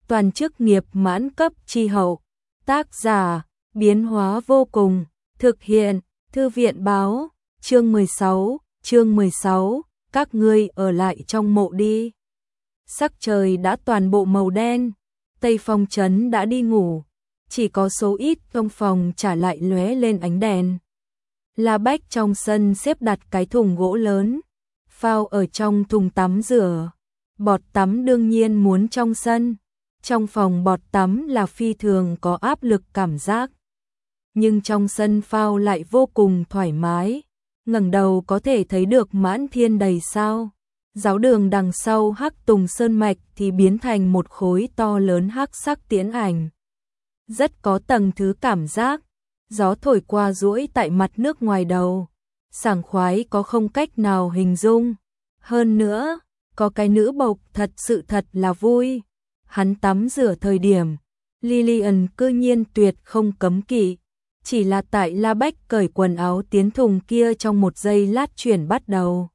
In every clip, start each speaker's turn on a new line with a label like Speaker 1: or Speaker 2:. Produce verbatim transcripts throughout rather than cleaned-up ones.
Speaker 1: toàn chức nghiệp mãn cấp chi hậu. Tác giả, biến hóa vô cùng, thực hiện, thư viện báo, chương mười sáu, chương mười sáu, các ngươi ở lại trong mộ đi. Sắc trời đã toàn bộ màu đen, Tây Phong trấn đã đi ngủ, chỉ có số ít trong phòng trả lại lóe lên ánh đèn. La Bách trong sân xếp đặt cái thùng gỗ lớn, phao ở trong thùng tắm rửa. Bọt tắm đương nhiên muốn trong sân, trong phòng bọt tắm là phi thường có áp lực cảm giác. Nhưng trong sân phao lại vô cùng thoải mái, ngẩng đầu có thể thấy được mãn thiên đầy sao. Giáo đường đằng sau Hắc Tùng Sơn Mạch thì biến thành một khối to lớn hắc sắc tiễn ảnh. Rất có tầng thứ cảm giác, gió thổi qua duỗi tại mặt nước ngoài đầu, sảng khoái có không cách nào hình dung. Hơn nữa, có cái nữ bộc thật sự thật là vui. Hắn tắm rửa thời điểm, Lillian cư nhiên tuyệt không cấm kỵ, chỉ là tại La Bách cởi quần áo tiến thùng kia trong một giây lát chuyển bắt đầu.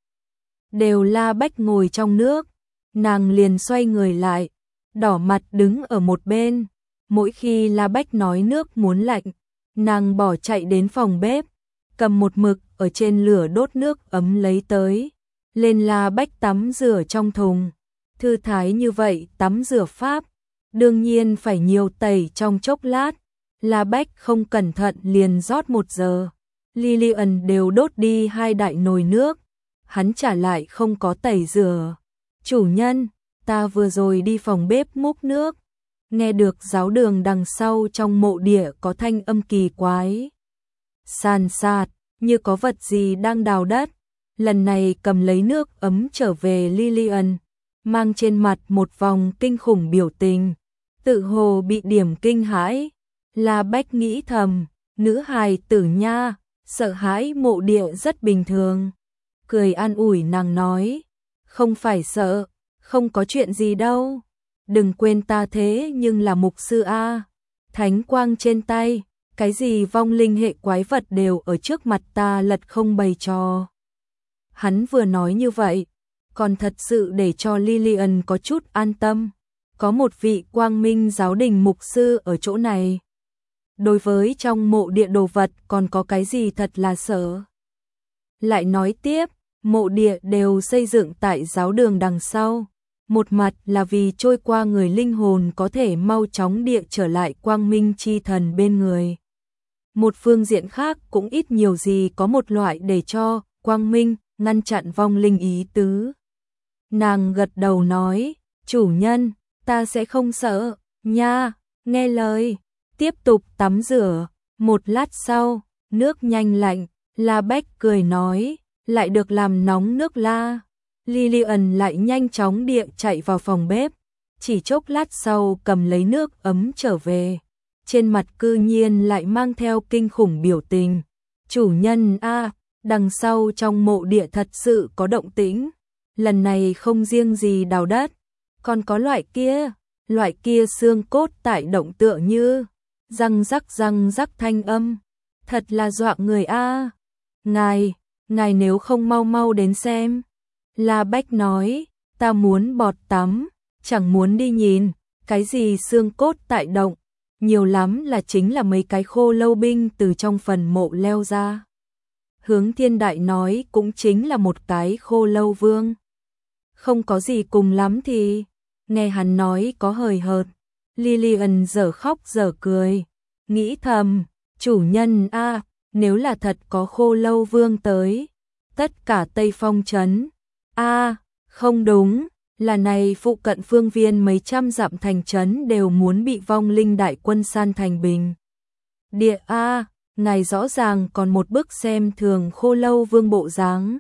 Speaker 1: Đều La Bách ngồi trong nước, nàng liền xoay người lại, đỏ mặt đứng ở một bên. Mỗi khi La Bách nói nước muốn lạnh, nàng bỏ chạy đến phòng bếp, cầm một mực ở trên lửa đốt nước ấm lấy tới. Lên La Bách tắm rửa trong thùng, thư thái như vậy tắm rửa pháp, đương nhiên phải nhiều tẩy trong chốc lát. La Bách không cẩn thận liền rót một giờ, Lillian đều đốt đi hai đại nồi nước, hắn trả lại không có tẩy rửa. Chủ nhân, ta vừa rồi đi phòng bếp múc nước, nghe được giáo đường đằng sau trong mộ địa có thanh âm kỳ quái. Sàn sạt, như có vật gì đang đào đất. Lần này cầm lấy nước ấm trở về Lillian, mang trên mặt một vòng kinh khủng biểu tình, tự hồ bị điểm kinh hãi. La Bách nghĩ thầm, nữ hài tử nha, sợ hãi mộ địa rất bình thường. Cười an ủi nàng nói, không phải sợ, không có chuyện gì đâu. Đừng quên ta thế nhưng là mục sư a, thánh quang trên tay, cái gì vong linh hệ quái vật đều ở trước mặt ta lật không bày trò. Hắn vừa nói như vậy, còn thật sự để cho Lillian có chút an tâm. Có một vị quang minh giáo đình mục sư ở chỗ này. Đối với trong mộ địa đồ vật còn có cái gì thật là sợ. Lại nói tiếp, mộ địa đều xây dựng tại giáo đường đằng sau. Một mặt là vì trôi qua người linh hồn có thể mau chóng địa trở lại quang minh chi thần bên người. Một phương diện khác cũng ít nhiều gì có một loại để cho quang minh ngăn chặn vong linh ý tứ. Nàng gật đầu nói, chủ nhân, ta sẽ không sợ, nha, nghe lời. Tiếp tục tắm rửa, một lát sau, nước nhanh lạnh, La Bách cười nói, lại được làm nóng nước la. Lillian lại nhanh chóng địa chạy vào phòng bếp, chỉ chốc lát sau cầm lấy nước ấm trở về. Trên mặt cư nhiên lại mang theo kinh khủng biểu tình. Chủ nhân a, đằng sau trong mộ địa thật sự có động tĩnh. Lần này không riêng gì đào đất, còn có loại kia, loại kia xương cốt tại động tựa như răng rắc răng rắc thanh âm, thật là dọa người a. Ngài, ngài nếu không mau mau đến xem. La Bách nói, ta muốn bọt tắm, chẳng muốn đi nhìn, cái gì xương cốt tại động, nhiều lắm là chính là mấy cái khô lâu binh từ trong phần mộ leo ra. Hướng Thiên Đại nói cũng chính là một cái khô lâu vương. Không có gì cùng lắm thì, nghe hắn nói có hời hợt. Lillian dở khóc dở cười, nghĩ thầm, chủ nhân a, nếu là thật có khô lâu vương tới, tất cả Tây Phong trấn, a, không đúng, là này phụ cận phương viên mấy trăm dặm thành trấn đều muốn bị vong linh đại quân san thành bình địa a. Ngài rõ ràng còn một bức xem thường khô lâu vương bộ dáng.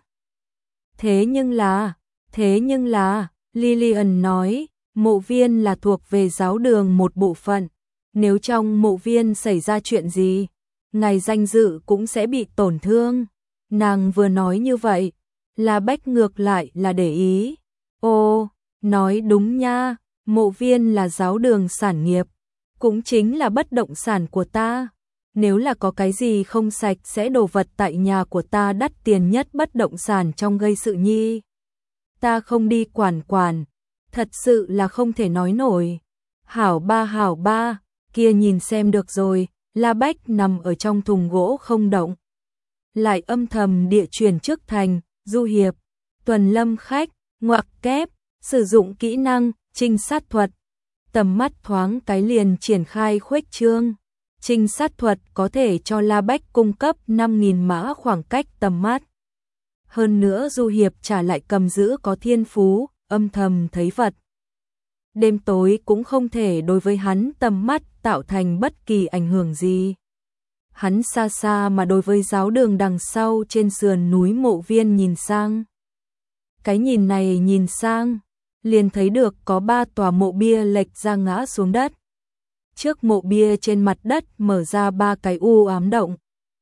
Speaker 1: Thế nhưng là, thế nhưng là, Lillian nói, mộ viên là thuộc về giáo đường một bộ phận. Nếu trong mộ viên xảy ra chuyện gì, ngài danh dự cũng sẽ bị tổn thương. Nàng vừa nói như vậy, La Bách ngược lại là để ý. Ô, nói đúng nha, mộ viên là giáo đường sản nghiệp, cũng chính là bất động sản của ta. Nếu là có cái gì không sạch sẽ đồ vật tại nhà của ta đắt tiền nhất bất động sản trong gây sự nhi, ta không đi quản quản, thật sự là không thể nói nổi. Hảo ba hảo ba, kia nhìn xem được rồi, La Bách nằm ở trong thùng gỗ không động. Lại âm thầm địa chuyển trước thành, du hiệp, tuần lâm khách, ngoặc kép, sử dụng kỹ năng, trinh sát thuật. Tầm mắt thoáng cái liền triển khai khuếch trương. Trinh sát thuật có thể cho La Bách cung cấp năm nghìn mã khoảng cách tầm mắt. Hơn nữa du hiệp trả lại cầm giữ có thiên phú, âm thầm thấy vật. Đêm tối cũng không thể đối với hắn tầm mắt tạo thành bất kỳ ảnh hưởng gì. Hắn xa xa mà đối với giáo đường đằng sau trên sườn núi Mộ Viên nhìn sang. Cái nhìn này nhìn sang, liền thấy được có ba tòa mộ bia lệch ra ngã xuống đất. Trước mộ bia trên mặt đất mở ra ba cái u ám động.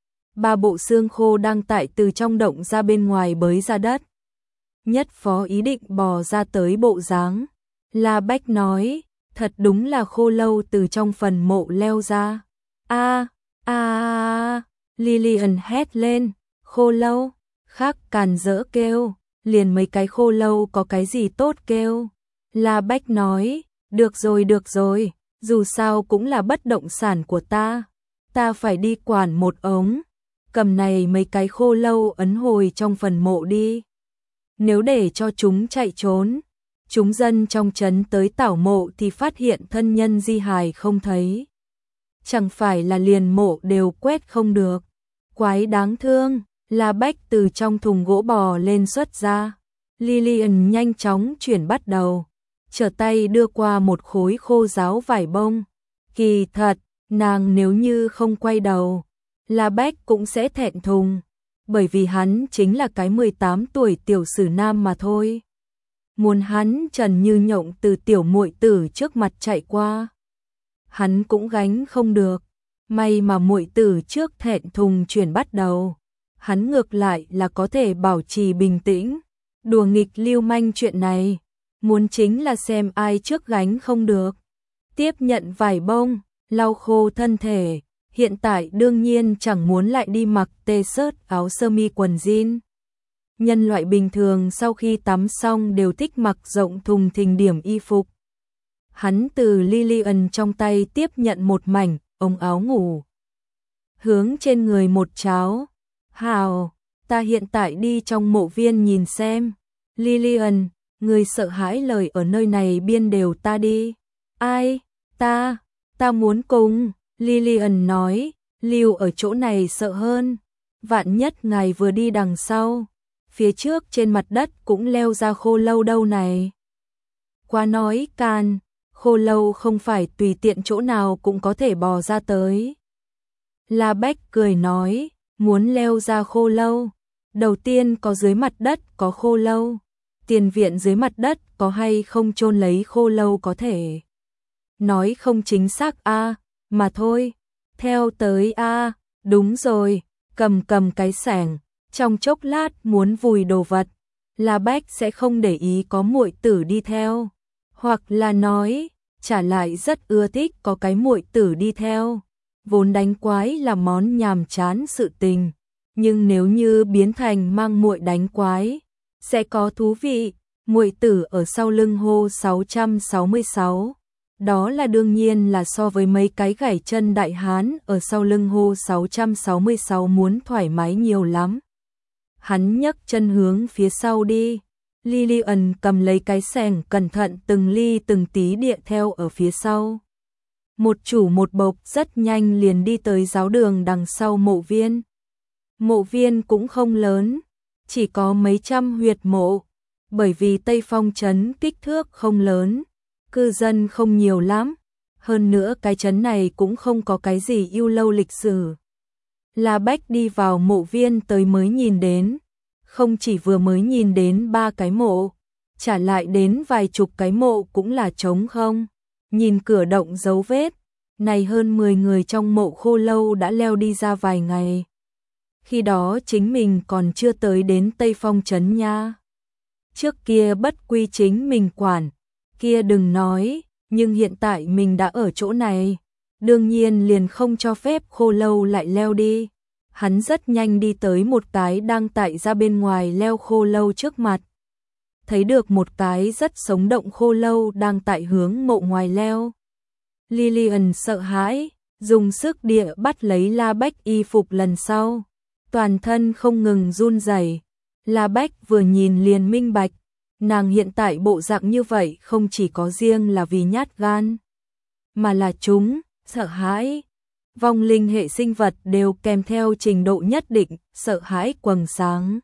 Speaker 1: Ba bộ xương khô đang tại từ trong động ra bên ngoài bới ra đất. Nhất phó ý định bò ra tới bộ dáng. La Bách nói, thật đúng là khô lâu từ trong phần mộ leo ra. A a a, Lillian hét lên, khô lâu, khác càn rỡ kêu, liền mấy cái khô lâu có cái gì tốt kêu. La Bách nói, được rồi được rồi, dù sao cũng là bất động sản của ta, ta phải đi quản một ống, cầm này mấy cái khô lâu ấn hồi trong phần mộ đi. Nếu để cho chúng chạy trốn, chúng dân trong trấn tới tảo mộ thì phát hiện thân nhân di hài không thấy. Chẳng phải là liền mộ đều quét không được. Quái đáng thương, La Bách từ trong thùng gỗ bò lên xuất ra. Lillian nhanh chóng chuyển bắt đầu, trở tay đưa qua một khối khô ráo vải bông. Kỳ thật, nàng nếu như không quay đầu, La Bách cũng sẽ thẹn thùng, bởi vì hắn chính là cái mười tám tuổi tiểu sử nam mà thôi. Muốn hắn trần như nhộng từ tiểu muội tử trước mặt chạy qua, hắn cũng gánh không được. May mà muội tử trước thẹn thùng chuyển bắt đầu, hắn ngược lại là có thể bảo trì bình tĩnh. Đùa nghịch lưu manh chuyện này, muốn chính là xem ai trước gánh không được. Tiếp nhận vải bông, lau khô thân thể, hiện tại đương nhiên chẳng muốn lại đi mặc t-shirt áo sơ mi quần jean. Nhân loại bình thường sau khi tắm xong đều thích mặc rộng thùng thình điểm y phục. Hắn từ Lillian trong tay tiếp nhận một mảnh ống áo ngủ, hướng trên người một cháo. Hào, ta hiện tại đi trong mộ viên nhìn xem. Lillian, người sợ hãi lời ở nơi này biên đều ta đi. Ai? Ta, ta muốn cùng. Lillian nói, lưu ở chỗ này sợ hơn. Vạn nhất ngài vừa đi đằng sau, phía trước trên mặt đất cũng leo ra khô lâu đâu này. Quá nói can, khô lâu không phải tùy tiện chỗ nào cũng có thể bò ra tới. La Bách cười nói, muốn leo ra khô lâu, đầu tiên có dưới mặt đất có khô lâu, tiền viện dưới mặt đất có hay không chôn lấy khô lâu có thể. Nói không chính xác a, à, mà thôi, theo tới a, à, đúng rồi, cầm cầm cái xẻng, trong chốc lát muốn vùi đồ vật, La Bách sẽ không để ý có muội tử đi theo, hoặc là nói, trả lại rất ưa thích có cái muội tử đi theo. Vốn đánh quái là món nhàm chán sự tình, nhưng nếu như biến thành mang muội đánh quái, sẽ có thú vị. Muội tử ở sau lưng hô sáu trăm sáu mươi sáu, đó là đương nhiên là so với mấy cái gảy chân đại hán ở sau lưng hô sáu trăm sáu mươi sáu muốn thoải mái nhiều lắm. Hắn nhấc chân hướng phía sau đi, Lillian cầm lấy cái xẻng cẩn thận từng ly từng tí địa theo ở phía sau. Một chủ một bộc rất nhanh liền đi tới giáo đường đằng sau mộ viên. Mộ viên cũng không lớn, chỉ có mấy trăm huyệt mộ, bởi vì Tây Phong trấn kích thước không lớn, cư dân không nhiều lắm, hơn nữa cái trấn này cũng không có cái gì yêu lâu lịch sử. La Bách đi vào mộ viên tới mới nhìn đến, không chỉ vừa mới nhìn đến ba cái mộ, trả lại đến vài chục cái mộ cũng là trống không. Nhìn cửa động dấu vết, này hơn mười người trong mộ khô lâu đã leo đi ra vài ngày. Khi đó chính mình còn chưa tới đến Tây Phong trấn nha. Trước kia bất quy chính mình quản, kia đừng nói, nhưng hiện tại mình đã ở chỗ này, đương nhiên liền không cho phép khô lâu lại leo đi. Hắn rất nhanh đi tới một cái đang tại ra bên ngoài leo khô lâu trước mặt. Thấy được một cái rất sống động khô lâu đang tại hướng mộ ngoài leo. Lillian sợ hãi, dùng sức địa bắt lấy La Bách y phục lần sau. Toàn thân không ngừng run rẩy. La Bách vừa nhìn liền minh bạch. Nàng hiện tại bộ dạng như vậy không chỉ có riêng là vì nhát gan, mà là chúng, sợ hãi. Vong linh hệ sinh vật đều kèm theo trình độ nhất định, sợ hãi quầng sáng.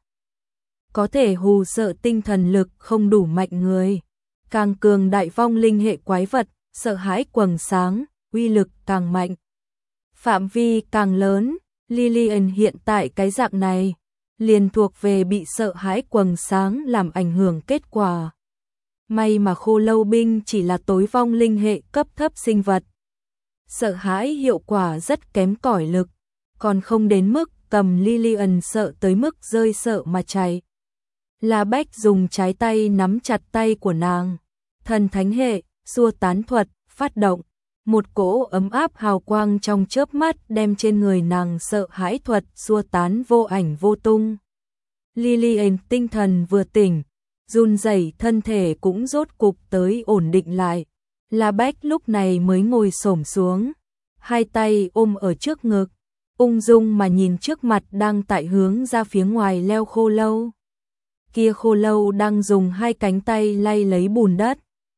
Speaker 1: Có thể hù sợ tinh thần lực không đủ mạnh người. Càng cường đại vong linh hệ quái vật, sợ hãi quầng sáng, uy lực càng mạnh. Phạm vi càng lớn, Lillian hiện tại cái dạng này, liền thuộc về bị sợ hãi quầng sáng làm ảnh hưởng kết quả. May mà Khô Lâu binh chỉ là tối vong linh hệ cấp thấp sinh vật. Sợ hãi hiệu quả rất kém cỏi lực, còn không đến mức cầm Lillian sợ tới mức rơi sợ mà chạy. La Bách dùng trái tay nắm chặt tay của nàng. Thần thánh hệ, xua tán thuật, phát động. Một cỗ ấm áp hào quang trong chớp mắt đem trên người nàng sợ hãi thuật xua tán vô ảnh vô tung. Lillian tinh thần vừa tỉnh, run rẩy thân thể cũng rốt cục tới ổn định lại. La Bách lúc này mới ngồi xổm xuống, hai tay ôm ở trước ngực, ung dung mà nhìn trước mặt đang tại hướng ra phía ngoài leo khô lâu. Kia khô lâu đang dùng hai cánh tay lay lấy bùn đất,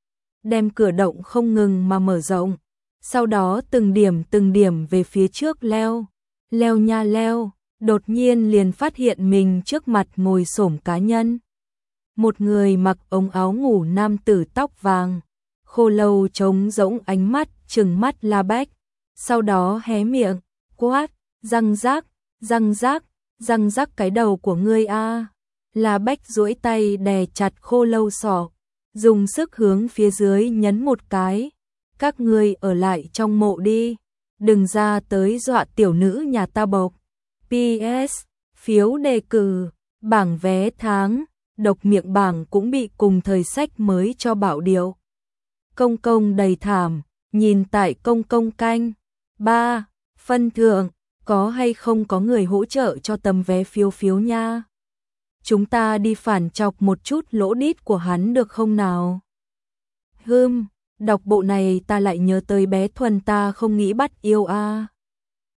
Speaker 1: đem cửa động không ngừng mà mở rộng, sau đó từng điểm từng điểm về phía trước leo, leo nha leo, đột nhiên liền phát hiện mình trước mặt ngồi xổm cá nhân. Một người mặc ống áo ngủ nam tử tóc vàng, khô lâu trống rỗng ánh mắt, trừng mắt La Bách, sau đó hé miệng, quát, răng rác, răng rác, răng rác cái đầu của ngươi a. La Bách duỗi tay đè chặt khô lâu sọ, dùng sức hướng phía dưới nhấn một cái. Các ngươi ở lại trong mộ đi, đừng ra tới dọa tiểu nữ nhà ta bộc. pê ét, phiếu đề cử, bảng vé tháng, độc miệng bảng cũng bị cùng thời sách mới cho bảo điệu. Công công đầy thảm, nhìn tại công công canh. ba. Phân thượng, có hay không có người hỗ trợ cho tấm vé phiếu phiếu nha. Chúng ta đi phản chọc một chút lỗ đít của hắn được không nào? Hừm, đọc bộ này ta lại nhớ tới bé Thuần ta không nghĩ bắt yêu a.